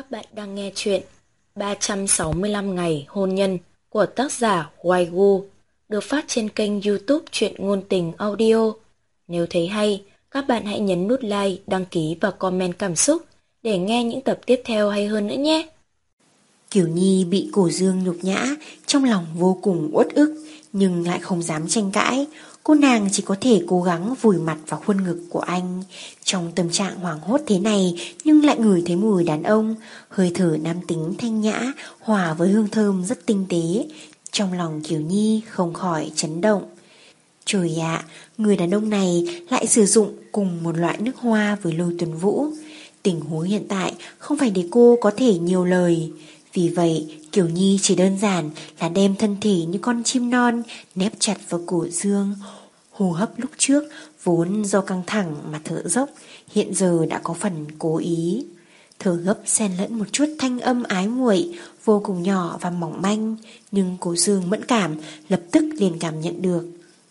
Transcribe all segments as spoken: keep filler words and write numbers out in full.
Các bạn đang nghe chuyện ba trăm sáu mươi lăm ngày hôn nhân của tác giả Hoài Gu, được phát trên kênh YouTube Truyện Ngôn Tình Audio. Nếu thấy hay, các bạn hãy nhấn nút like, đăng ký và comment cảm xúc để nghe những tập tiếp theo hay hơn nữa nhé. Kiều Nhi bị Cổ Dương nhục nhã, trong lòng vô cùng uất ức, nhưng lại không dám tranh cãi. Cô nàng chỉ có thể cố gắng vùi mặt vào khuôn ngực của anh. Trong tâm trạng hoảng hốt thế này, nhưng lại ngửi thấy mùi đàn ông, hơi thở nam tính thanh nhã, hòa với hương thơm rất tinh tế. Trong lòng Kiều Nhi không khỏi chấn động. Trời ạ, người đàn ông này lại sử dụng cùng một loại nước hoa với Lôi Tuấn Vũ. Tình huống hiện tại không phải để cô có thể nhiều lời. Vì vậy Kiều Nhi chỉ đơn giản là đem thân thể như con chim non nép chặt vào cổ Dương. Hô hấp lúc trước vốn do căng thẳng mà thở dốc, hiện giờ đã có phần cố ý. Thở gấp xen lẫn một chút thanh âm ái muội, vô cùng nhỏ và mỏng manh, nhưng cổ Dương mẫn cảm lập tức liền cảm nhận được.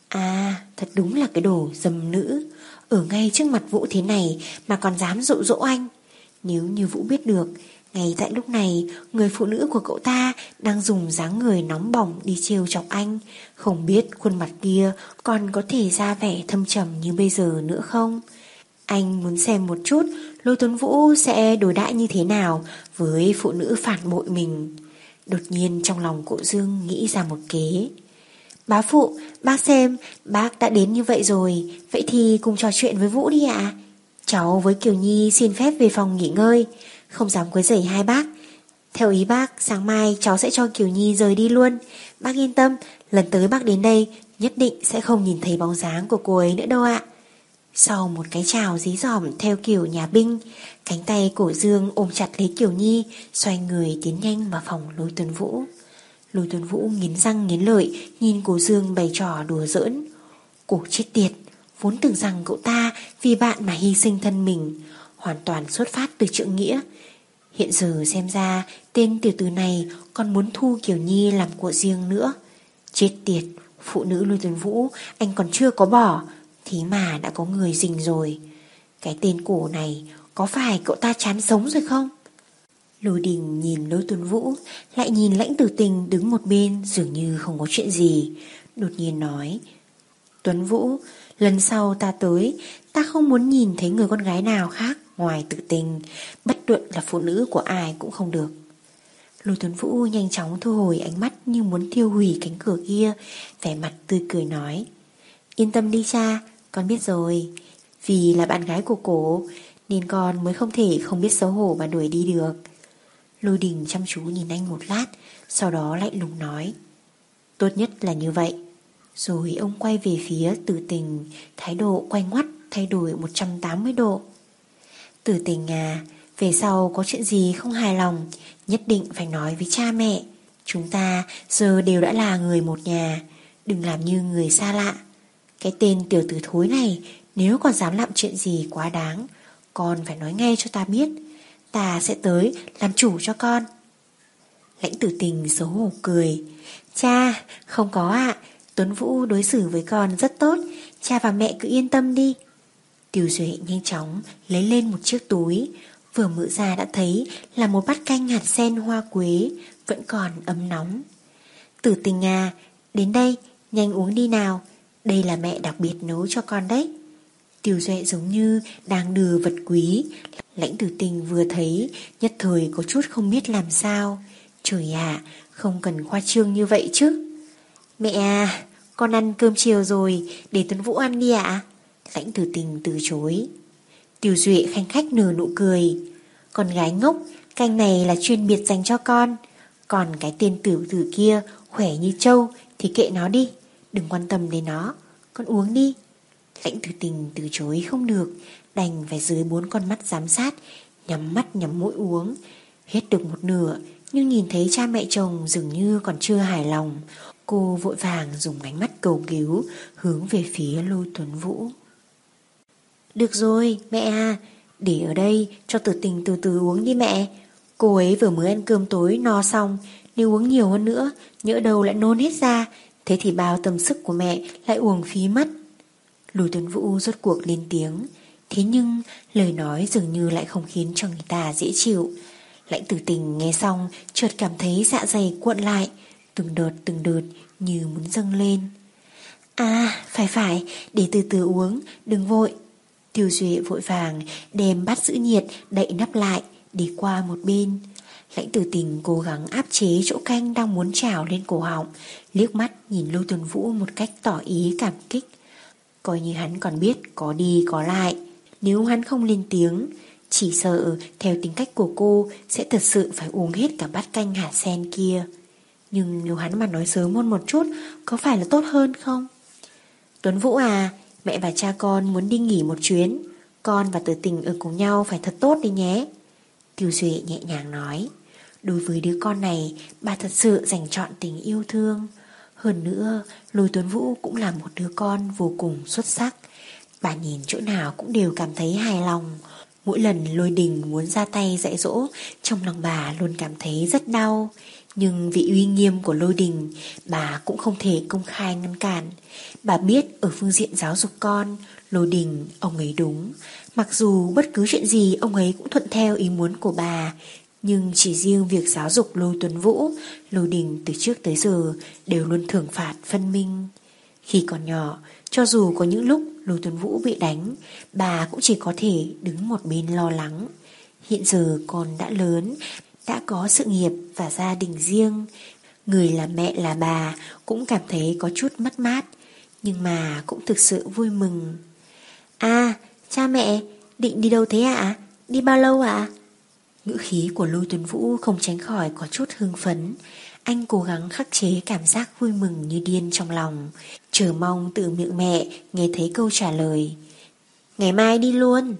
À, thật đúng là cái đồ dâm nữ, ở ngay trước mặt Vũ thế này mà còn dám dụ dỗ anh. Nếu như Vũ biết được, ngay tại lúc này người phụ nữ của cậu ta đang dùng dáng người nóng bỏng đi trêu chọc anh, không biết khuôn mặt kia còn có thể ra vẻ thâm trầm như bây giờ nữa không. Anh muốn xem một chút Lôi Tuấn Vũ sẽ đối đãi như thế nào với phụ nữ phản bội mình. Đột nhiên trong lòng Cổ Dương nghĩ ra một kế. Bá phụ, bác xem, bác đã đến như vậy rồi, vậy thì cùng trò chuyện với Vũ đi ạ. Cháu với Kiều Nhi xin phép về phòng nghỉ ngơi, không dám quấy rầy hai bác. Theo ý bác, sáng mai cháu sẽ cho Kiều Nhi rời đi luôn. Bác yên tâm, lần tới bác đến đây nhất định sẽ không nhìn thấy bóng dáng của cô ấy nữa đâu ạ. Sau một cái chào dí dỏm theo kiểu nhà binh, cánh tay Cổ Dương ôm chặt lấy Kiều Nhi, xoay người tiến nhanh vào phòng Lôi Tuấn Vũ. Lôi Tuấn Vũ nghiến răng nghiến lợi nhìn Cổ Dương bày trò đùa giỡn. Cổ chết tiệt, vốn tưởng rằng cậu ta vì bạn mà hy sinh thân mình, hoàn toàn xuất phát từ trượng nghĩa. Hiện giờ xem ra tên tiểu tử này còn muốn thu Kiều Nhi làm của riêng nữa. Chết tiệt, phụ nữ Lôi Tuấn Vũ anh còn chưa có bỏ, thế mà đã có người rình rồi. Cái tên Cổ này có phải cậu ta chán sống rồi không? Lôi Đình nhìn Lôi Tuấn Vũ, lại nhìn Lãnh Tử Tình đứng một bên dường như không có chuyện gì, đột nhiên nói: Tuấn Vũ, lần sau ta tới, ta không muốn nhìn thấy người con gái nào khác ngoài Tử Tình, bất luận là phụ nữ của ai cũng không được. Lôi Tuấn Vũ nhanh chóng thu hồi ánh mắt như muốn thiêu hủy cánh cửa kia, vẻ mặt tươi cười nói: Yên tâm đi cha, con biết rồi. Vì là bạn gái của Cổ nên con mới không thể không biết xấu hổ mà đuổi đi được. Lôi Đình chăm chú nhìn anh một lát, sau đó lạnh lùng nói: Tốt nhất là như vậy. Rồi ông quay về phía Tử Tình, thái độ quay ngoắt thay đổi một trăm tám mươi độ. Tử Tình à, về sau có chuyện gì không hài lòng nhất định phải nói với cha mẹ. Chúng ta giờ đều đã là người một nhà, đừng làm như người xa lạ. Cái tên tiểu tử thối này nếu còn dám làm chuyện gì quá đáng, con phải nói ngay cho ta biết, ta sẽ tới làm chủ cho con. Lãnh Tử Tình xấu hổ cười: Cha, không có ạ, Tuấn Vũ đối xử với con rất tốt, cha và mẹ cứ yên tâm đi. Tiêu Duệ nhanh chóng lấy lên một chiếc túi, vừa mở ra đã thấy là một bát canh hạt sen hoa quế, vẫn còn ấm nóng. Tử Tình à, đến đây, nhanh uống đi nào, đây là mẹ đặc biệt nấu cho con đấy. Tiêu Duệ giống như đang đưa vật quý. Lãnh Tử Tình vừa thấy nhất thời có chút không biết làm sao. Trời ạ, không cần khoa trương như vậy chứ. Mẹ à, con ăn cơm chiều rồi, để Tuấn Vũ ăn đi ạ. Lãnh Tử Tình từ chối. Tiêu Duệ khanh khách nở nụ cười: Con gái ngốc, canh này là chuyên biệt dành cho con. Còn cái tên tiểu tử kia khỏe như trâu thì kệ nó đi, đừng quan tâm đến nó, con uống đi. Lãnh Tử Tình từ chối không được, đành phải dưới bốn con mắt giám sát, nhắm mắt nhắm mũi uống. Hết được một nửa, nhưng nhìn thấy cha mẹ chồng dường như còn chưa hài lòng, cô vội vàng dùng ánh mắt cầu cứu hướng về phía Lôi Tuấn Vũ. Được rồi mẹ à, để ở đây cho Tử Tình từ từ uống đi mẹ. Cô ấy vừa mới ăn cơm tối no xong, nếu uống nhiều hơn nữa nhỡ đâu lại nôn hết ra, thế thì bao tâm sức của mẹ lại uổng phí mất. Lôi Tuấn Vũ rốt cuộc lên tiếng, thế nhưng lời nói dường như lại không khiến cho người ta dễ chịu. Lãnh Tử Tình nghe xong chợt cảm thấy dạ dày cuộn lại, từng đợt từng đợt như muốn dâng lên. À phải phải, để từ từ uống, đừng vội. Tiêu Duệ vội vàng đem bát giữ nhiệt đậy nắp lại, đi qua một bên. Lãnh Tử Tình cố gắng áp chế chỗ canh đang muốn trào lên cổ họng, liếc mắt nhìn Lưu Tuấn Vũ một cách tỏ ý cảm kích. Coi như hắn còn biết có đi có lại. Nếu hắn không lên tiếng, chỉ sợ theo tính cách của cô sẽ thật sự phải uống hết cả bát canh hạt sen kia. Nhưng nếu hắn mà nói sớm hơn một chút, có phải là tốt hơn không? Tuấn Vũ à, mẹ và cha con muốn đi nghỉ một chuyến, con và Tử Tình ở cùng nhau phải thật tốt đi nhé. Tiêu Duệ nhẹ nhàng nói. Đối với đứa con này, bà thật sự dành trọn tình yêu thương. Hơn nữa, Lôi Tuấn Vũ cũng là một đứa con vô cùng xuất sắc. Bà nhìn chỗ nào cũng đều cảm thấy hài lòng. Mỗi lần Lôi Đình muốn ra tay dạy dỗ, trong lòng bà luôn cảm thấy rất đau. Nhưng vì uy nghiêm của Lôi Đình, bà cũng không thể công khai ngăn cản. Bà biết ở phương diện giáo dục con, Lôi Đình ông ấy đúng. Mặc dù bất cứ chuyện gì ông ấy cũng thuận theo ý muốn của bà, nhưng chỉ riêng việc giáo dục Lôi Tuấn Vũ, Lôi Đình từ trước tới giờ đều luôn thưởng phạt phân minh. Khi còn nhỏ, cho dù có những lúc Lôi Tuấn Vũ bị đánh, bà cũng chỉ có thể đứng một bên lo lắng. Hiện giờ con đã lớn, đã có sự nghiệp và gia đình riêng. Người là mẹ là bà cũng cảm thấy có chút mất mát, nhưng mà cũng thực sự vui mừng. À, cha mẹ, định đi đâu thế ạ? À? Đi bao lâu ạ? À? Ngữ khí của Lôi Tuấn Vũ không tránh khỏi có chút hưng phấn. Anh cố gắng khắc chế cảm giác vui mừng như điên trong lòng, chờ mong từ miệng mẹ nghe thấy câu trả lời. Ngày mai đi luôn.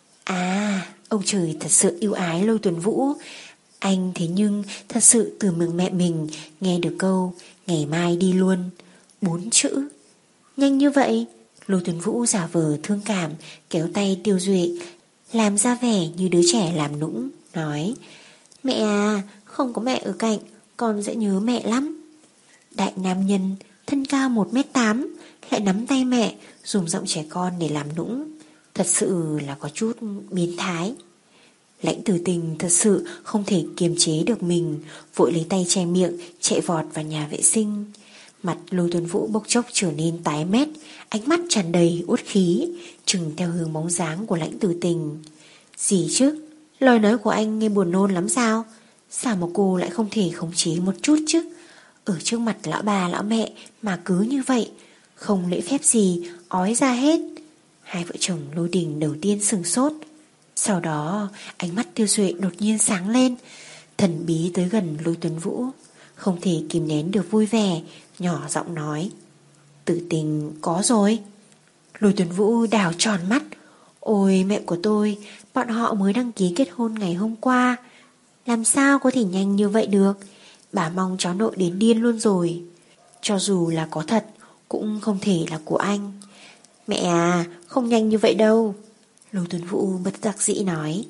À, ông trời thật sự yêu ái Lôi Tuấn Vũ. Anh thế nhưng thật sự từ miệng mẹ mình nghe được câu ngày mai đi luôn. Bốn chữ. Nhanh như vậy? Lôi Tuấn Vũ giả vờ thương cảm, kéo tay Tiêu Duệ, làm ra vẻ như đứa trẻ làm nũng, nói: Mẹ à, không có mẹ ở cạnh, con sẽ nhớ mẹ lắm. Đại nam nhân, thân cao một mét tám, lại nắm tay mẹ, dùng giọng trẻ con để làm nũng. Thật sự là có chút biến thái. Lãnh Tử Tình thật sự không thể kiềm chế được mình, vội lấy tay che miệng, chạy vọt vào nhà vệ sinh. Mặt Lôi Tuấn Vũ bốc chốc trở nên tái mét, ánh mắt tràn đầy uất khí, chừng theo hướng bóng dáng của Lãnh Tử Tình. Gì chứ? Lời nói của anh nghe buồn nôn lắm sao? Sao mà cô lại không thể khống chế một chút chứ? Ở trước mặt lão bà lão mẹ mà cứ như vậy, không lễ phép gì, ói ra hết. Hai vợ chồng Lôi Đình đầu tiên sửng sốt. Sau đó ánh mắt Tiêu Duệ đột nhiên sáng lên, thần bí tới gần Lôi Tuấn Vũ, không thể kìm nén được vui vẻ, nhỏ giọng nói: Tử Tình có rồi. Lôi Tuấn Vũ đảo tròn mắt. Ôi mẹ của tôi, bọn họ mới đăng ký kết hôn ngày hôm qua, làm sao có thể nhanh như vậy được? Bà mong cháu nội đến điên luôn rồi. Cho dù là có thật, cũng không thể là của anh. Mẹ à, không nhanh như vậy đâu. Lôi Tuấn Vũ bất đắc dĩ nói.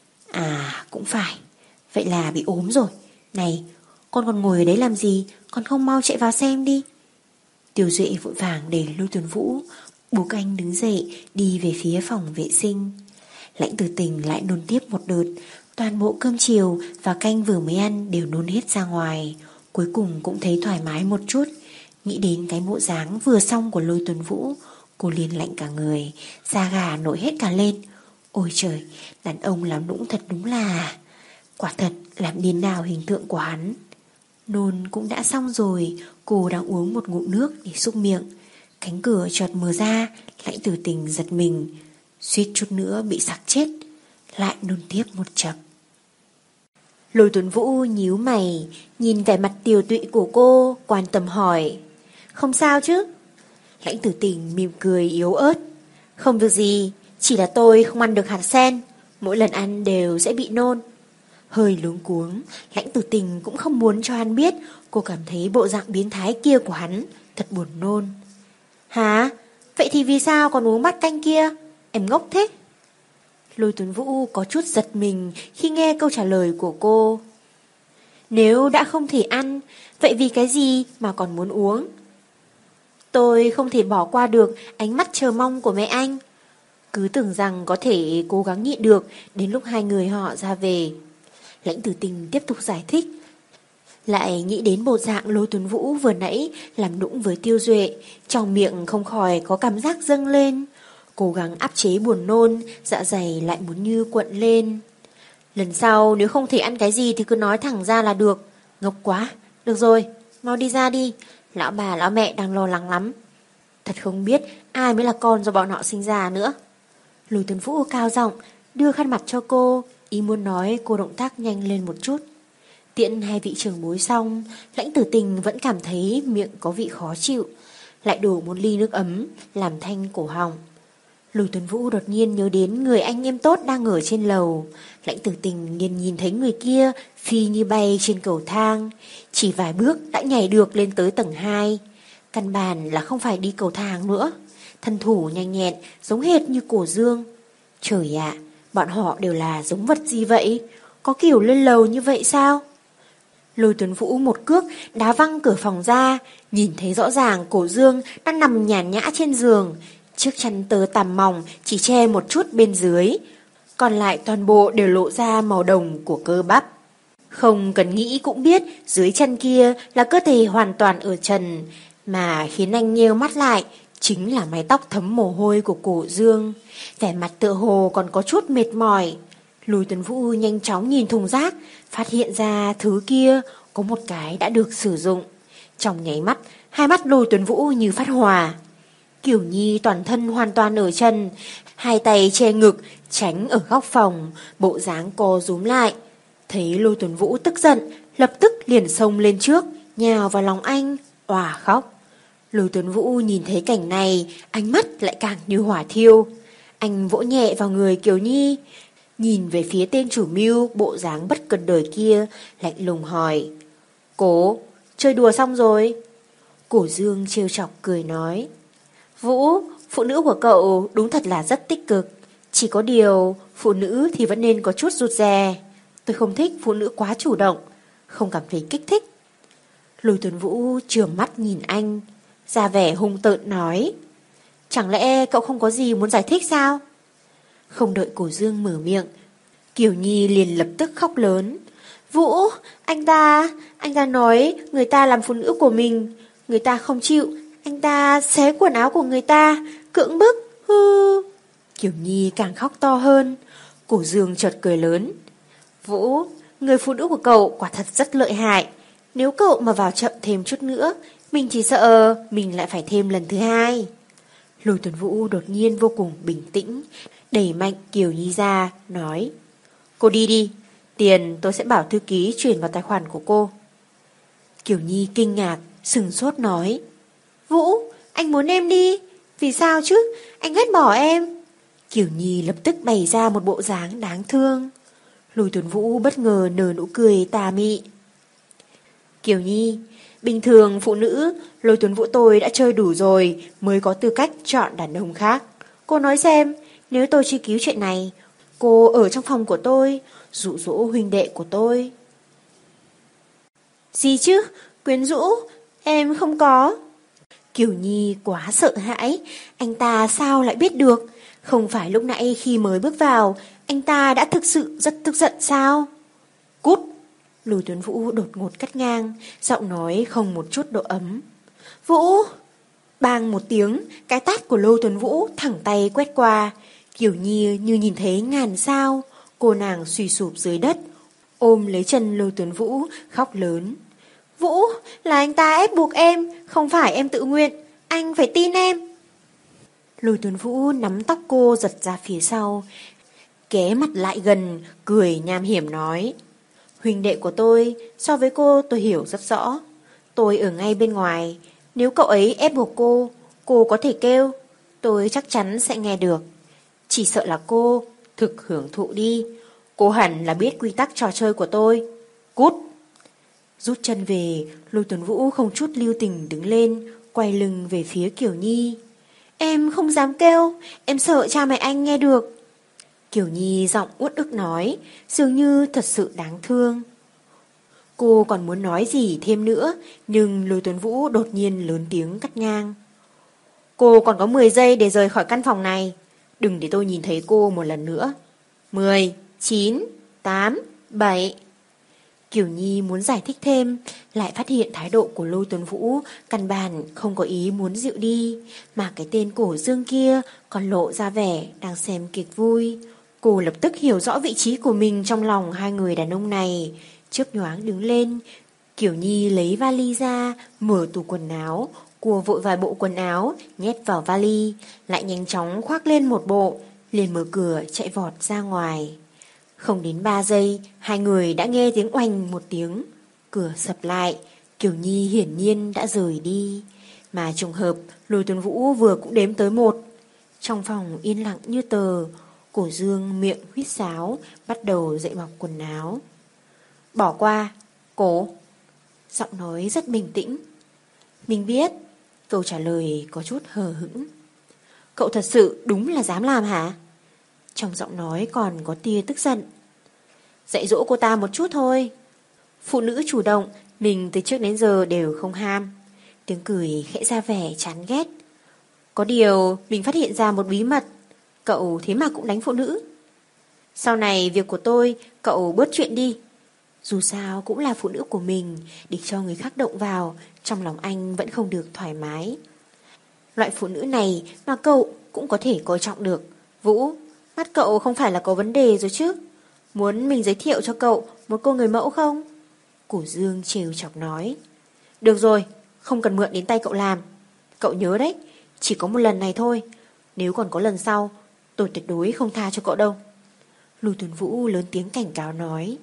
À cũng phải, vậy là bị ốm rồi. Này, con còn ngồi ở đấy làm gì? Con không mau chạy vào xem đi. Tiêu Duệ vội vàng để Lôi Tuấn Vũ buộc anh đứng dậy, đi về phía phòng vệ sinh. Lãnh Tử Tình lại nôn tiếp một đợt, toàn bộ cơm chiều và canh vừa mới ăn đều nôn hết ra ngoài. Cuối cùng cũng thấy thoải mái một chút. Nghĩ đến cái bộ dáng vừa xong của Lôi Tuấn Vũ, cô liền lạnh cả người, da gà nổi hết cả lên. Ôi trời, đàn ông làm nũng thật đúng là... Quả thật làm điên đảo hình tượng của hắn. Nôn cũng đã xong rồi, cô đang uống một ngụm nước để xúc miệng. Cánh cửa chợt mở ra, Lãnh Tử Tình giật mình, suýt chút nữa bị sặc chết, lại nôn tiếp một chập. Lôi Tuấn Vũ nhíu mày, nhìn vẻ mặt tiều tụy của cô, quan tâm hỏi: Không sao chứ? Lãnh Tử Tình mỉm cười yếu ớt: Không việc gì, chỉ là tôi không ăn được hạt sen, mỗi lần ăn đều sẽ bị nôn. Hơi luống cuống, Lãnh Tử Tình cũng không muốn cho hắn biết cô cảm thấy bộ dạng biến thái kia của hắn thật buồn nôn. Hả? Vậy thì vì sao còn uống bát canh kia? Em ngốc thế. Lôi Tuấn Vũ có chút giật mình khi nghe câu trả lời của cô. Nếu đã không thể ăn, vậy vì cái gì mà còn muốn uống? Tôi không thể bỏ qua được ánh mắt chờ mong của mẹ anh. Cứ tưởng rằng có thể cố gắng nhịn được đến lúc hai người họ ra về. Lãnh Tử Tình tiếp tục giải thích. Lại nghĩ đến bộ dạng Lôi Tuấn Vũ vừa nãy làm nũng với Tiêu Duệ, trong miệng không khỏi có cảm giác dâng lên. Cố gắng áp chế buồn nôn, dạ dày lại muốn như cuộn lên. Lần sau nếu không thể ăn cái gì thì cứ nói thẳng ra là được. Ngốc quá. Được rồi, mau đi ra đi. Lão bà lão mẹ đang lo lắng lắm. Thật không biết ai mới là con do bọn họ sinh ra nữa. Lôi Tuấn Vũ cao giọng đưa khăn mặt cho cô, ý muốn nói cô động tác nhanh lên một chút. Tiễn hai vị trưởng bối xong, Lãnh Tử Tình vẫn cảm thấy miệng có vị khó chịu, lại đổ một ly nước ấm làm thanh cổ họng. Lôi Tuấn Vũ đột nhiên nhớ đến người anh em tốt đang ở trên lầu. Lãnh Tử Tình liền nhìn thấy người kia phi như bay trên cầu thang, chỉ vài bước đã nhảy được lên tới tầng hai. Căn bản là không phải đi cầu thang nữa, thân thủ nhanh nhẹn giống hệt như Cổ Dương. Trời ạ, bọn họ đều là giống vật gì vậy? Có kiểu lên lầu như vậy sao? Lôi Tuấn Vũ một cước đá văng cửa phòng ra, nhìn thấy rõ ràng Cổ Dương đang nằm nhàn nhã trên giường, chiếc chăn tơ tằm mỏng chỉ che một chút bên dưới, còn lại toàn bộ đều lộ ra màu đồng của cơ bắp. Không cần nghĩ cũng biết dưới chân kia là cơ thể hoàn toàn ở trần, mà khiến anh nheo mắt lại chính là mái tóc thấm mồ hôi của Cổ Dương, vẻ mặt tựa hồ còn có chút mệt mỏi. Lôi Tuấn Vũ nhanh chóng nhìn thùng rác, phát hiện ra thứ kia có một cái đã được sử dụng. Trong nháy mắt, hai mắt Lôi Tuấn Vũ như phát hỏa. Kiều Nhi toàn thân hoàn toàn ở chân, hai tay che ngực, tránh ở góc phòng, bộ dáng co rúm lại. Thấy Lôi Tuấn Vũ tức giận, lập tức liền xông lên trước, nhào vào lòng anh, òa khóc. Lôi Tuấn Vũ nhìn thấy cảnh này, ánh mắt lại càng như hỏa thiêu. Anh vỗ nhẹ vào người Kiều Nhi, nhìn về phía tên chủ mưu bộ dáng bất cần đời kia, lạnh lùng hỏi: Cố, chơi đùa xong rồi? Cổ Dương trêu chọc cười nói: Vũ, phụ nữ của cậu đúng thật là rất tích cực. Chỉ có điều, phụ nữ thì vẫn nên có chút rụt rè. Tôi không thích phụ nữ quá chủ động, không cảm thấy kích thích. Lôi Tuấn Vũ trườm mắt nhìn anh, ra vẻ hung tợn nói: Chẳng lẽ cậu không có gì muốn giải thích sao? Không đợi Cổ Dương mở miệng, Kiều Nhi liền lập tức khóc lớn: Vũ, anh ta, anh ta nói người ta làm phụ nữ của mình, người ta không chịu, anh ta xé quần áo của người ta, cưỡng bức, hư. Kiều Nhi càng khóc to hơn. Cổ Dương chợt cười lớn: Vũ, người phụ nữ của cậu quả thật rất lợi hại. Nếu cậu mà vào chậm thêm chút nữa, mình chỉ sợ mình lại phải thêm lần thứ hai. Lôi Tuấn Vũ đột nhiên vô cùng bình tĩnh, đẩy mạnh Kiều Nhi ra, nói: Cô đi đi, tiền tôi sẽ bảo thư ký chuyển vào tài khoản của cô. Kiều Nhi kinh ngạc, sừng sốt nói: Vũ, anh muốn em đi? Vì sao chứ? Anh ghét bỏ em. Kiều Nhi lập tức bày ra một bộ dáng đáng thương. Lôi Tuấn Vũ bất ngờ nở nụ cười tà mị. Kiều Nhi, bình thường phụ nữ, Lôi Tuấn Vũ tôi đã chơi đủ rồi mới có tư cách chọn đàn ông khác. Cô nói xem, nếu tôi truy cứu chuyện này, cô ở trong phòng của tôi, dụ dỗ huynh đệ của tôi. Gì chứ? Quyến rũ? Em không có. Kiều Nhi quá sợ hãi, anh ta sao lại biết được? Không phải lúc nãy khi mới bước vào, anh ta đã thực sự rất tức giận sao? Cút! Lôi Tuấn Vũ đột ngột cắt ngang, giọng nói không một chút độ ấm. Vũ! Bang một tiếng, cái tát của Lôi Tuấn Vũ thẳng tay quét qua. Kiều Nhi như nhìn thấy ngàn sao, cô nàng suy sụp dưới đất, ôm lấy chân Lôi Tuấn Vũ, khóc lớn. Vũ, là anh ta ép buộc em, không phải em tự nguyện, anh phải tin em. Lôi Tuấn Vũ nắm tóc cô giật ra phía sau, ghé mặt lại gần, cười nham hiểm nói: Huynh đệ của tôi, so với cô tôi hiểu rất rõ. Tôi ở ngay bên ngoài, nếu cậu ấy ép buộc cô, cô có thể kêu, tôi chắc chắn sẽ nghe được. Chỉ sợ là cô thực hưởng thụ đi. Cô hẳn là biết quy tắc trò chơi của tôi. Cút! Rút chân về, Lôi Tuấn Vũ không chút lưu tình đứng lên, quay lưng về phía Kiều Nhi. Em không dám kêu, em sợ cha mẹ anh nghe được. Kiều Nhi giọng uất ức nói, dường như thật sự đáng thương. Cô còn muốn nói gì thêm nữa, nhưng Lôi Tuấn Vũ đột nhiên lớn tiếng cắt ngang. Cô còn có mười giây để rời khỏi căn phòng này. Đừng để tôi nhìn thấy cô một lần nữa. Mười, chín, tám, bảy, Kiều Nhi muốn giải thích thêm, lại phát hiện thái độ của Lôi Tuấn Vũ căn bản không có ý muốn dịu đi, mà cái tên Cổ Dương kia còn lộ ra vẻ đang xem kịch vui. Cô lập tức hiểu rõ vị trí của mình trong lòng hai người đàn ông này, chớp nhoáng đứng lên. Kiều Nhi lấy vali ra, mở tủ quần áo, cua vội vài bộ quần áo, nhét vào vali, lại nhanh chóng khoác lên một bộ, liền mở cửa chạy vọt ra ngoài. Không đến ba giây, hai người đã nghe tiếng oanh một tiếng. Cửa sập lại, Kiều Nhi hiển nhiên đã rời đi. Mà trùng hợp, Lôi Tuấn Vũ vừa cũng đếm tới một. Trong phòng yên lặng như tờ, Cổ Dương miệng huýt sáo, bắt đầu dậy mặc quần áo. Bỏ qua, Cổ. Giọng nói rất bình tĩnh. Mình biết. Câu trả lời có chút hờ hững. Cậu thật sự đúng là dám làm hả? Trong giọng nói còn có tia tức giận. Dạy dỗ cô ta một chút thôi. Phụ nữ chủ động, mình từ trước đến giờ đều không ham. Tiếng cười khẽ ra vẻ chán ghét. Có điều mình phát hiện ra một bí mật. Cậu thế mà cũng đánh phụ nữ. Sau này việc của tôi, cậu bớt chuyện đi. Dù sao cũng là phụ nữ của mình, để cho người khác động vào, trong lòng anh vẫn không được thoải mái. Loại phụ nữ này mà cậu cũng có thể coi trọng được. Vũ, mắt cậu không phải là có vấn đề rồi chứ? Muốn mình giới thiệu cho cậu một cô người mẫu không? Cổ Dương trêu chọc nói. Được rồi, không cần mượn đến tay cậu làm. Cậu nhớ đấy, chỉ có một lần này thôi. Nếu còn có lần sau, tôi tuyệt đối không tha cho cậu đâu. Lôi Tuấn Vũ lớn tiếng cảnh cáo nói.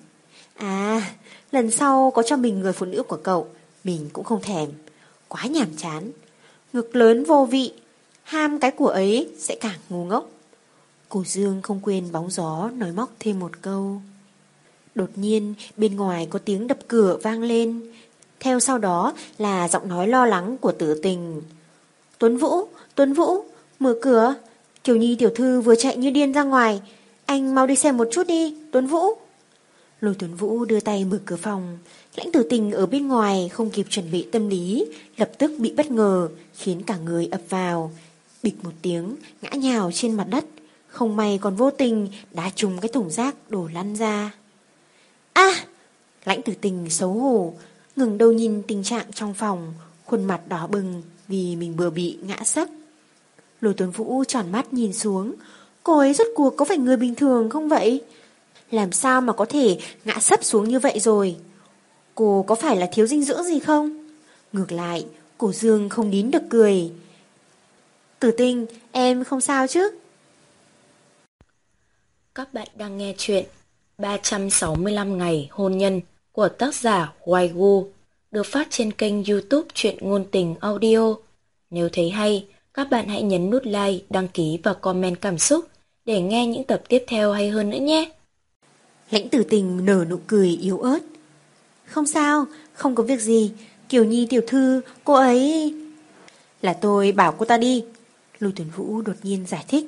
À, lần sau có cho mình người phụ nữ của cậu, mình cũng không thèm. Quá nhàm chán. Ngực lớn vô vị, ham cái của ấy sẽ càng ngu ngốc. Cổ Dương không quên bóng gió nói móc thêm một câu. Đột nhiên bên ngoài có tiếng đập cửa vang lên. Theo sau đó là giọng nói lo lắng của Tử Tình. Tuấn Vũ, Tuấn Vũ, mở cửa. Kiều Nhi tiểu thư vừa chạy như điên ra ngoài. Anh mau đi xem một chút đi, Tuấn Vũ. Lôi Tuấn Vũ đưa tay mở cửa phòng. Lãnh Tử Tình ở bên ngoài không kịp chuẩn bị tâm lý, lập tức bị bất ngờ, khiến cả người ập vào. Bịch một tiếng, ngã nhào trên mặt đất. Không may còn vô tình đá trúng cái thùng rác đổ lăn ra. A! À, Lãnh Tử Tình xấu hổ, ngừng đầu nhìn tình trạng trong phòng, khuôn mặt đỏ bừng vì mình vừa bị ngã sấp. Lôi Tuấn Vũ tròn mắt nhìn xuống. Cô ấy rốt cuộc có phải người bình thường không vậy? Làm sao mà có thể ngã sấp xuống như vậy rồi? Cô có phải là thiếu dinh dưỡng gì không? Ngược lại, Cổ Dương không nín được cười. Tử Tình, em không sao chứ? Các bạn đang nghe chuyện ba trăm sáu mươi lăm ngày hôn nhân của tác giả Hoài Gu, được phát trên kênh YouTube Truyện Ngôn Tình Audio. Nếu thấy hay, các bạn hãy nhấn nút like, đăng ký và comment cảm xúc để nghe những tập tiếp theo hay hơn nữa nhé. Lãnh Tử Tình nở nụ cười yếu ớt. Không sao, không có việc gì. Kiều Nhi tiểu thư, cô ấy... Là tôi bảo cô ta đi. Lôi Tuấn Vũ đột nhiên giải thích.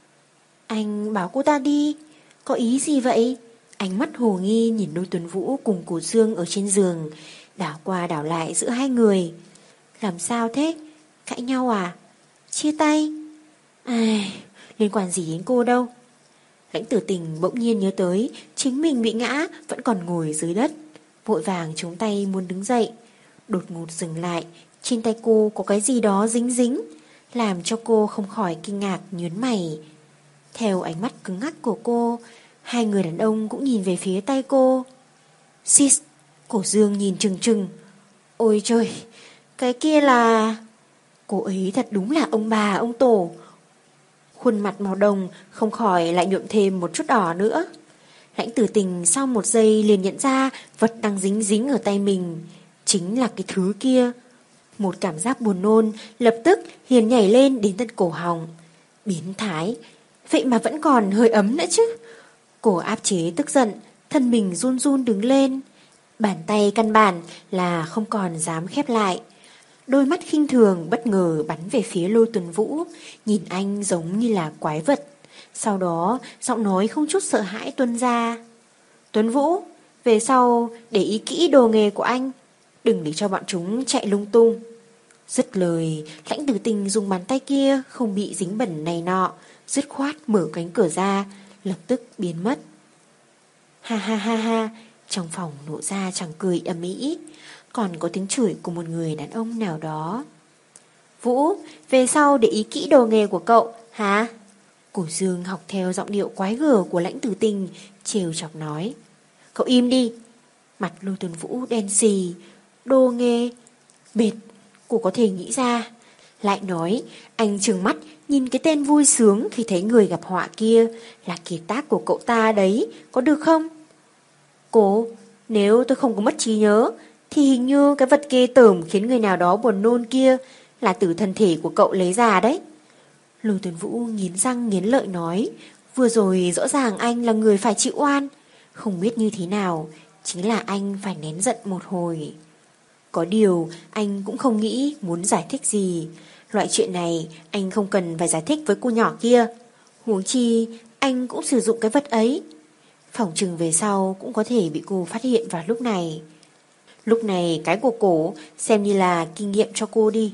Anh bảo cô ta đi? Có ý gì vậy? Ánh mắt hồ nghi nhìn Lôi Tuấn Vũ cùng Cổ Dương ở trên giường, đảo qua đảo lại giữa hai người. Làm sao thế? Cãi nhau à? Chia tay? Ai, liên quan gì đến cô đâu. Lãnh Tử Tình bỗng nhiên nhớ tới chính mình bị ngã vẫn còn ngồi dưới đất, vội vàng chống tay muốn đứng dậy. Đột ngột dừng lại, trên tay cô có cái gì đó dính dính, làm cho cô không khỏi kinh ngạc nhướng mày. Theo ánh mắt cứng ngắc của cô, hai người đàn ông cũng nhìn về phía tay cô. Sis, Cổ Dương nhìn trừng trừng. Ôi trời, cái kia là... Cô ấy thật đúng là ông bà ông tổ. Khuôn mặt màu đồng không khỏi lại nhuộm thêm một chút đỏ nữa. Lãnh Tử Tình sau một giây liền nhận ra vật đang dính dính ở tay mình chính là cái thứ kia. Một cảm giác buồn nôn lập tức liền nhảy lên đến tận cổ họng. Biến thái, vậy mà vẫn còn hơi ấm nữa chứ. Cổ áp chế tức giận, thân mình run run đứng lên. Bàn tay căn bản là không còn dám khép lại. Đôi mắt khinh thường bất ngờ bắn về phía Lôi Tuấn Vũ, nhìn anh giống như là quái vật. Sau đó giọng nói không chút sợ hãi tuôn ra. Tuấn Vũ, về sau để ý kỹ đồ nghề của anh, đừng để cho bọn chúng chạy lung tung. Dứt lời, Lãnh Tử Tình dùng bàn tay kia không bị dính bẩn này nọ, dứt khoát mở cánh cửa ra, lập tức biến mất. Ha ha ha ha, Trong phòng nổ ra chàng cười ầm ĩ, còn có tiếng chửi của một người đàn ông nào đó. Vũ, về sau để ý kỹ đồ nghề của cậu, hả? Cổ Dương học theo giọng điệu quái gở của Lãnh Tử Tình, trêu chọc nói. Cậu im đi. Mặt Lôi Tuần Vũ đen xì. Đồ nghề? Mệt, cô có thể nghĩ ra. Lại nói, anh trừng mắt nhìn cái tên vui sướng khi thấy người gặp họa kia là kiệt tác của cậu ta đấy, có được không? Cô, nếu tôi không có mất trí nhớ, thì hình như cái vật ghê tởm khiến người nào đó buồn nôn kia là từ thân thể của cậu lấy ra đấy. Lôi Tuần Vũ nghiến răng nghiến lợi nói, vừa rồi rõ ràng anh là người phải chịu oan. Không biết như thế nào, chính là anh phải nén giận một hồi. Có điều anh cũng không nghĩ muốn giải thích gì. Loại chuyện này anh không cần phải giải thích với cô nhỏ kia. Huống chi anh cũng sử dụng cái vật ấy. Phỏng chừng về sau cũng có thể bị cô phát hiện vào lúc này. Lúc này cái của cổ xem như là kinh nghiệm cho cô đi.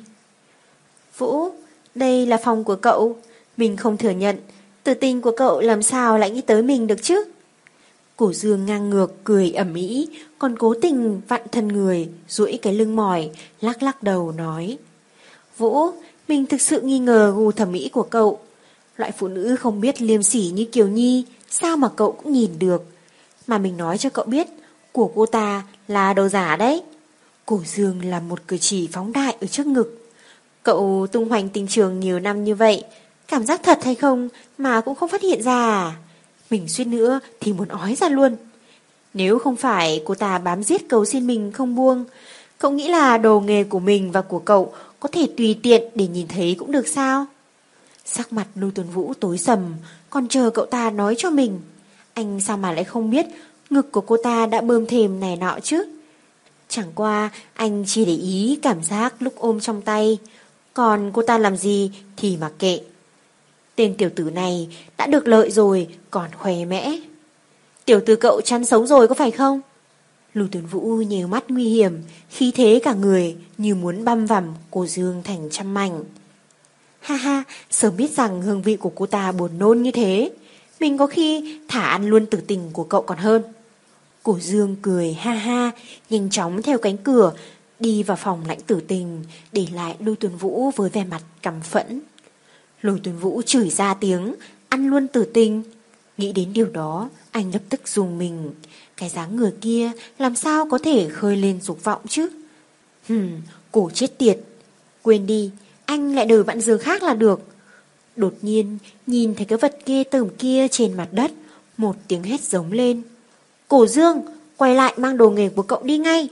Vũ, đây là phòng của cậu. Mình không thừa nhận. Tự tin của cậu làm sao lại nghĩ tới mình được chứ? Cổ Dương ngang ngược cười ầm ĩ, còn cố tình vặn thân người, duỗi cái lưng mỏi, lắc lắc đầu nói. Vũ, mình thực sự nghi ngờ gu thẩm mỹ của cậu. Loại phụ nữ không biết liêm sỉ như Kiều Nhi, sao mà cậu cũng nhìn được. Mà mình nói cho cậu biết, của cô ta là đồ giả đấy. Cổ Dương làm một cử chỉ phóng đại ở trước ngực. Cậu tung hoành tình trường nhiều năm như vậy, cảm giác thật hay không mà cũng không phát hiện ra à? Mình suýt nữa thì muốn ói ra luôn. Nếu không phải cô ta bám giết cầu xin mình không buông, cậu nghĩ là đồ nghề của mình và của cậu có thể tùy tiện để nhìn thấy cũng được sao? Sắc mặt Lôi Tuần Vũ tối sầm, còn chờ cậu ta nói cho mình. Anh sao mà lại không biết ngực của cô ta đã bơm thêm này nọ chứ? Chẳng qua anh chỉ để ý cảm giác lúc ôm trong tay, còn cô ta làm gì thì mặc kệ. Tên tiểu tử này đã được lợi rồi còn khoe mẽ. Tiểu tử cậu chăn sống rồi có phải không? Lôi Tuần Vũ nhèo mắt nguy hiểm, khí thế cả người như muốn băm vằm cô Dương thành trăm mảnh. Ha ha, sớm biết rằng hương vị của cô ta buồn nôn như thế, mình có khi thả ăn luôn tử tình của cậu còn hơn. Cổ Dương cười ha ha, nhanh chóng theo cánh cửa đi vào phòng Lãnh Tử Tình, để lại Lôi Tuần Vũ với vẻ mặt căm phẫn. Lôi Tuần Vũ chửi ra tiếng ăn luôn tử tình. Nghĩ đến điều đó, anh lập tức rùng mình. Cái dáng người kia làm sao có thể khơi lên dục vọng chứ? Hừm, cổ chết tiệt. Quên đi, anh lại đổi bạn giường khác là được. Đột nhiên nhìn thấy cái vật ghê tởm kia trên mặt đất, một tiếng hét giống lên. Cổ Dương, quay lại mang đồ nghề của cậu đi ngay.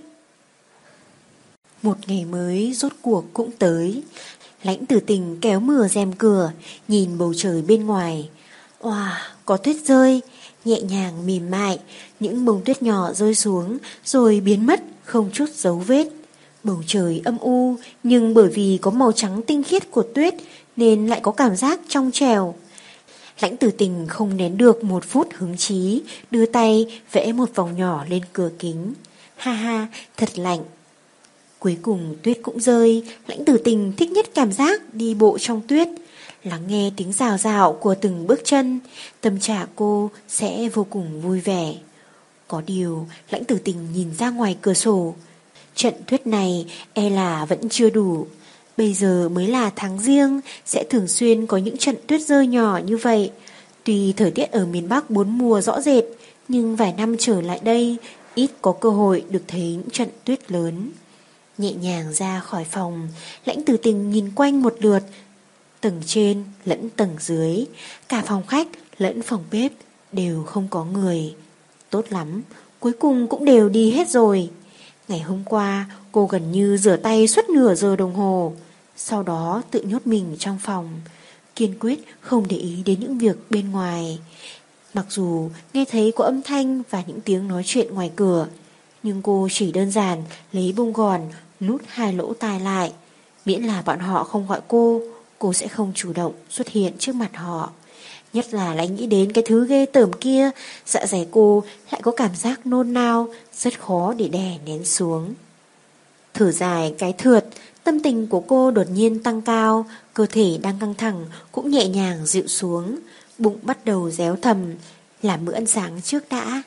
Một ngày mới rốt cuộc cũng tới. Lãnh Tử Tình kéo mừa rèm cửa, nhìn bầu trời bên ngoài. Oà, có tuyết rơi, nhẹ nhàng mềm mại, những bông tuyết nhỏ rơi xuống rồi biến mất không chút dấu vết. Bầu trời âm u, nhưng bởi vì có màu trắng tinh khiết của tuyết nên lại có cảm giác trong trẻo. Lãnh Tử Tình không nén được một phút hứng chí, đưa tay vẽ một vòng nhỏ lên cửa kính. Ha ha, thật lạnh. Cuối cùng tuyết cũng rơi. Lãnh Tử Tình thích nhất cảm giác đi bộ trong tuyết, lắng nghe tiếng rào rào của từng bước chân. Tâm trạng cô sẽ vô cùng vui vẻ. Có điều Lãnh Tử Tình nhìn ra ngoài cửa sổ. Trận tuyết này e là vẫn chưa đủ. Bây giờ mới là tháng Giêng, sẽ thường xuyên có những trận tuyết rơi nhỏ như vậy. Tuy thời tiết ở miền Bắc bốn mùa rõ rệt, nhưng vài năm trở lại đây ít có cơ hội được thấy những trận tuyết lớn. Nhẹ nhàng ra khỏi phòng, Lãnh Tử Tình nhìn quanh một lượt, tầng trên lẫn tầng dưới, cả phòng khách lẫn phòng bếp đều không có người. Tốt lắm, cuối cùng cũng đều đi hết rồi. Ngày hôm qua cô gần như rửa tay suốt nửa giờ đồng hồ, sau đó tự nhốt mình trong phòng, kiên quyết không để ý đến những việc bên ngoài. Mặc dù nghe thấy có âm thanh và những tiếng nói chuyện ngoài cửa, nhưng cô chỉ đơn giản lấy bông gòn nút hai lỗ tai lại. Miễn là bọn họ không gọi cô, cô sẽ không chủ động xuất hiện trước mặt họ. Nhất là lại nghĩ đến cái thứ ghê tởm kia, dạ dày cô lại có cảm giác nôn nao, rất khó để đè nén xuống. Thở dài cái thượt, tâm tình của cô đột nhiên tăng cao, cơ thể đang căng thẳng cũng nhẹ nhàng dịu xuống, bụng bắt đầu réo thầm, làm bữa ăn sáng trước đã.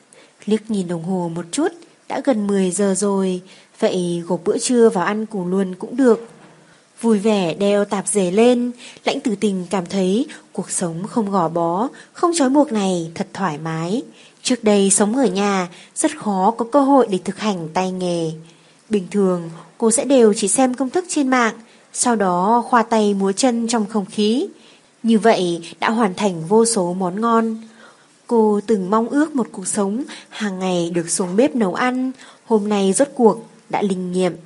Liếc nhìn đồng hồ một chút, đã gần mười giờ rồi, vậy gộp bữa trưa vào ăn cùng luôn cũng được. Vui vẻ đeo tạp dề lên, Lãnh Tử Tình cảm thấy cuộc sống không gò bó, không trói buộc này thật thoải mái. Trước đây sống ở nhà, rất khó có cơ hội để thực hành tay nghề. Bình thường, cô sẽ đều chỉ xem công thức trên mạng, sau đó khoa tay múa chân trong không khí. Như vậy đã hoàn thành vô số món ngon. Cô từng mong ước một cuộc sống hàng ngày được xuống bếp nấu ăn, hôm nay rốt cuộc đã linh nghiệm.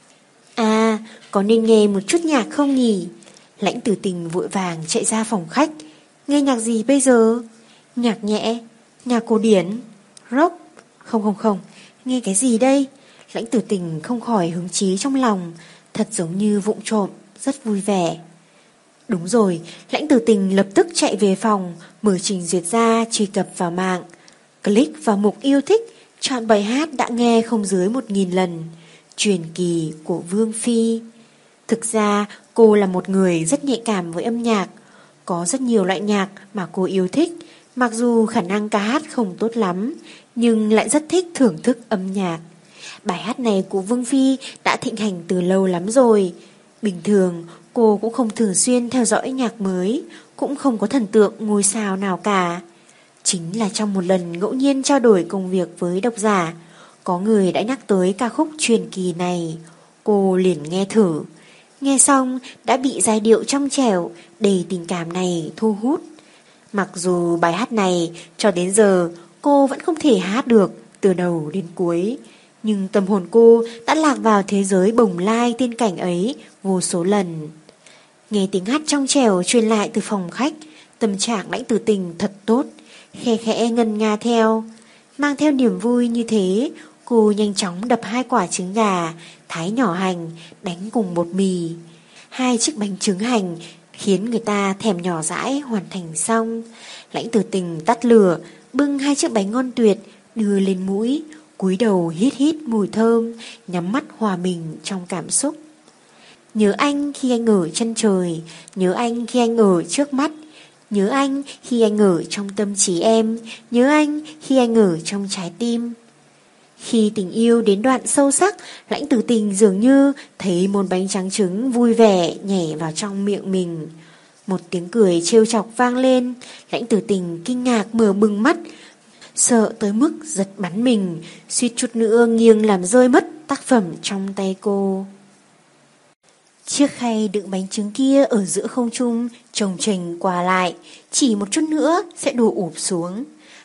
À, có nên nghe một chút nhạc không nhỉ? Lãnh Tử Tình vội vàng chạy ra phòng khách. Nghe nhạc gì bây giờ? Nhạc nhẹ, nhạc cổ điển, rock. Không không không, nghe cái gì đây? Lãnh Tử Tình không khỏi hứng chí trong lòng, thật giống như vụng trộm, rất vui vẻ. Đúng rồi, Lãnh Tử Tình lập tức chạy về phòng, mở trình duyệt ra, truy cập vào mạng. Click vào mục yêu thích, chọn bài hát đã nghe không dưới một nghìn lần. Truyền kỳ của Vương Phi. Thực ra cô là một người rất nhạy cảm với âm nhạc. Có rất nhiều loại nhạc mà cô yêu thích. Mặc dù khả năng ca hát không tốt lắm, nhưng lại rất thích thưởng thức âm nhạc. Bài hát này của Vương Phi đã thịnh hành từ lâu lắm rồi. Bình thường cô cũng không thường xuyên theo dõi nhạc mới, cũng không có thần tượng ngôi sao nào cả. Chính là trong một lần ngẫu nhiên trao đổi công việc với độc giả, có người đã nhắc tới ca khúc truyền kỳ này. Cô liền nghe thử. Nghe xong đã bị giai điệu trong trẻo, đầy tình cảm này thu hút. Mặc dù bài hát này cho đến giờ cô vẫn không thể hát được từ đầu đến cuối, nhưng tâm hồn cô đã lạc vào thế giới bồng lai tiên cảnh ấy vô số lần. Nghe tiếng hát trong trẻo truyền lại từ phòng khách, tâm trạng Lãnh Tử Tình thật tốt, khe khẽ ngân nga theo. Mang theo niềm vui như thế, cô nhanh chóng đập hai quả trứng gà, thái nhỏ hành, đánh cùng bột mì. Hai chiếc bánh trứng hành khiến người ta thèm nhỏ dãi hoàn thành xong. Lãnh Tử Tình tắt lửa, bưng hai chiếc bánh ngon tuyệt, đưa lên mũi, cúi đầu hít hít mùi thơm, nhắm mắt hòa mình trong cảm xúc. Nhớ anh khi anh ở chân trời, nhớ anh khi anh ở trước mắt, nhớ anh khi anh ở trong tâm trí em, nhớ anh khi anh ở trong trái tim. Khi tình yêu đến đoạn sâu sắc, Lãnh Tử Tình dường như thấy một bánh tráng trứng vui vẻ nhảy vào trong miệng mình. Một tiếng cười trêu chọc vang lên, Lãnh Tử Tình kinh ngạc mở bừng mắt, sợ tới mức giật bắn mình, suýt chút nữa nghiêng làm rơi mất tác phẩm trong tay cô. Chiếc khay đựng bánh trứng kia ở giữa không trung chồng chềnh qua lại, chỉ một chút nữa sẽ đổ ụp xuống.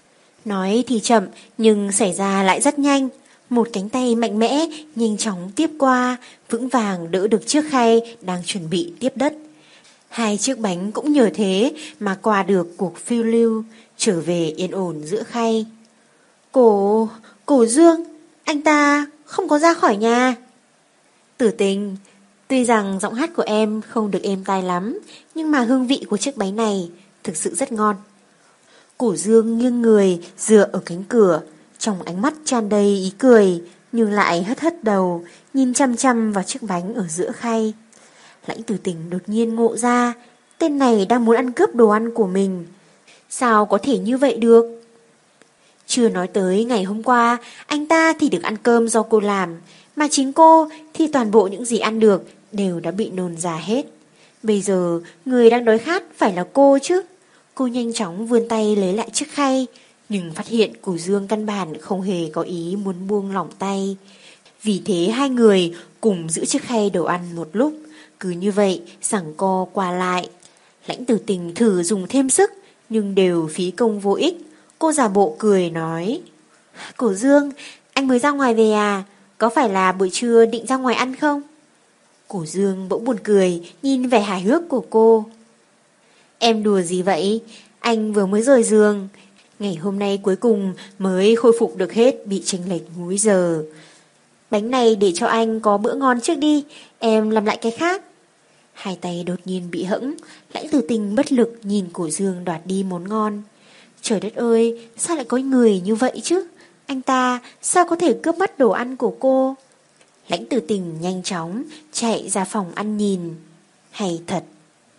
Nói thì chậm nhưng xảy ra lại rất nhanh. Một cánh tay mạnh mẽ nhanh chóng tiếp qua, vững vàng đỡ được chiếc khay đang chuẩn bị tiếp đất. Hai chiếc bánh cũng nhờ thế mà qua được cuộc phiêu lưu, trở về yên ổn giữa khay. Cổ, cổ Dương, anh ta không có ra khỏi nhà. Tử Tình, tuy rằng giọng hát của em không được êm tai lắm, nhưng mà hương vị của chiếc bánh này thực sự rất ngon. Cổ Dương nghiêng người dựa ở cánh cửa, trong ánh mắt tràn đầy ý cười, nhưng lại hất hất đầu, nhìn chăm chăm vào chiếc bánh ở giữa khay. Lãnh Tử Tình đột nhiên ngộ ra, tên này đang muốn ăn cướp đồ ăn của mình. Sao có thể như vậy được? Chưa nói tới ngày hôm qua, anh ta thì được ăn cơm do cô làm, mà chính cô thì toàn bộ những gì ăn được đều đã bị nôn ra hết. Bây giờ người đang đói khát phải là cô chứ. Cô nhanh chóng vươn tay lấy lại chiếc khay, nhưng phát hiện Cổ Dương căn bản không hề có ý muốn buông lỏng tay. Vì thế hai người cùng giữ chiếc khay đồ ăn một lúc, cứ như vậy giằng co qua lại. Lãnh Tử Tình thử dùng thêm sức, nhưng đều phí công vô ích. Cô giả bộ cười nói: Cổ Dương, anh mới ra ngoài về à? Có phải là buổi trưa định ra ngoài ăn không? Cổ Dương bỗng buồn cười, nhìn vẻ hài hước của cô. Em đùa gì vậy? Anh vừa mới rời giường. Ngày hôm nay cuối cùng mới khôi phục được hết bị chênh lệch múi giờ. Bánh này để cho anh có bữa ngon trước đi, em làm lại cái khác. Hai tay đột nhiên bị hẫng, Lãnh Tử Tình bất lực nhìn Cổ Dương đoạt đi món ngon. Trời đất ơi, sao lại có người như vậy chứ? Anh ta sao có thể cướp mất đồ ăn của cô? Lãnh Tử Tình nhanh chóng chạy ra phòng ăn nhìn. Hay thật.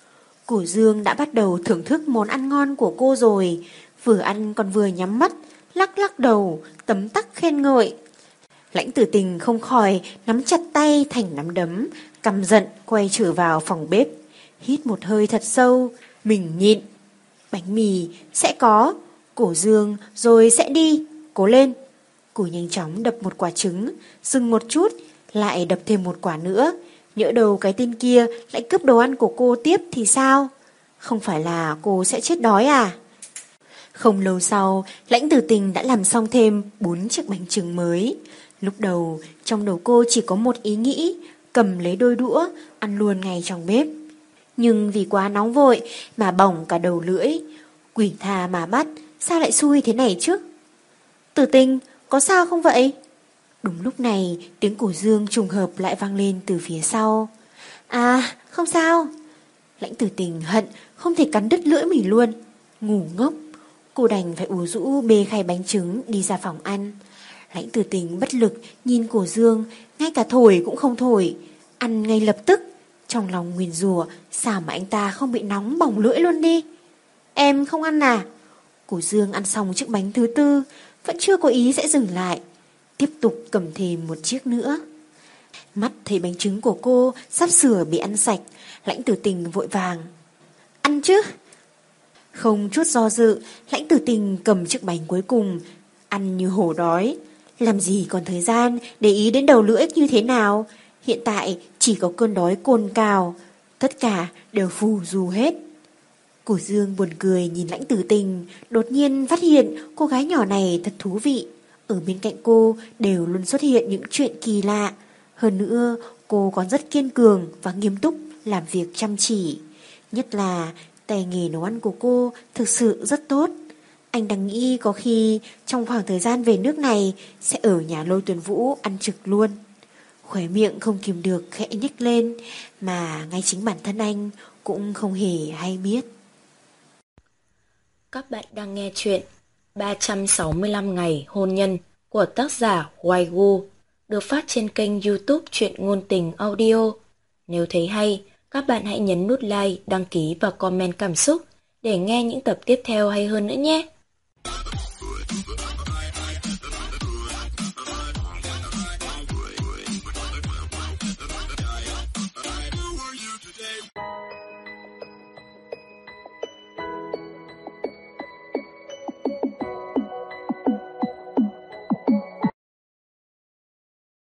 Cổ Dương đã bắt đầu thưởng thức món ăn ngon của cô rồi, vừa ăn còn vừa nhắm mắt, lắc lắc đầu, tấm tắc khen ngợi. Lãnh Tử Tình không khỏi nắm chặt tay thành nắm đấm, căm giận quay trở vào phòng bếp, hít một hơi thật sâu, mình nhịn. Bánh mì sẽ có, Cổ Dương rồi sẽ đi, cố lên. Cô nhanh chóng đập một quả trứng, dừng một chút, lại đập thêm một quả nữa. Nhỡ đầu cái tên kia lại cướp đồ ăn của cô tiếp thì sao? Không phải là cô sẽ chết đói à? Không lâu sau, Lãnh Tử Tình đã làm xong thêm bốn chiếc bánh trứng mới. Lúc đầu, trong đầu cô chỉ có một ý nghĩ, cầm lấy đôi đũa, ăn luôn ngay trong bếp. Nhưng vì quá nóng vội mà bỏng cả đầu lưỡi. Quỷ tha mà bắt, sao lại xui thế này chứ? Tử Tình, có sao không vậy? Đúng lúc này, tiếng Cổ Dương trùng hợp lại vang lên từ phía sau. À, không sao. Lãnh Tử Tình hận không thể cắn đứt lưỡi mình luôn. Ngu ngốc. Cô đành phải ủ rũ bê khay bánh trứng đi ra phòng ăn. Lãnh Tử Tình bất lực nhìn Cổ Dương, ngay cả thổi cũng không thổi, ăn ngay lập tức. Trong lòng nguyền rủa, sao mà anh ta không bị nóng bỏng lưỡi luôn đi. Em không ăn à? Cổ Dương ăn xong chiếc bánh thứ tư, vẫn chưa có ý sẽ dừng lại, tiếp tục cầm thêm một chiếc nữa. Mắt thấy bánh trứng của cô sắp sửa bị ăn sạch, Lãnh Tử Tình vội vàng. Ăn chứ? Không chút do dự, Lãnh Tử Tình cầm chiếc bánh cuối cùng, ăn như hổ đói. Làm gì còn thời gian để ý đến đầu lưỡi như thế nào. Hiện tại chỉ có cơn đói cồn cào, tất cả đều phù du hết. Cổ Dương buồn cười nhìn Lãnh Tử Tình, đột nhiên phát hiện cô gái nhỏ này thật thú vị. Ở bên cạnh cô đều luôn xuất hiện những chuyện kỳ lạ. Hơn nữa, cô còn rất kiên cường và nghiêm túc làm việc chăm chỉ. Nhất là tay nghề nấu ăn của cô thực sự rất tốt. Anh đang nghĩ có khi trong khoảng thời gian về nước này sẽ ở nhà Lôi Tuyền Vũ ăn trực luôn. Khóe miệng không kìm được khẽ nhếch lên, mà ngay chính bản thân anh cũng không hề hay biết. Các bạn đang nghe chuyện ba trăm sáu mươi lăm ngày hôn nhân của tác giả Hoài Gu, được phát trên kênh YouTube Truyện Ngôn Tình Audio. Nếu thấy hay, các bạn hãy nhấn nút like, đăng ký và comment cảm xúc để nghe những tập tiếp theo hay hơn nữa nhé.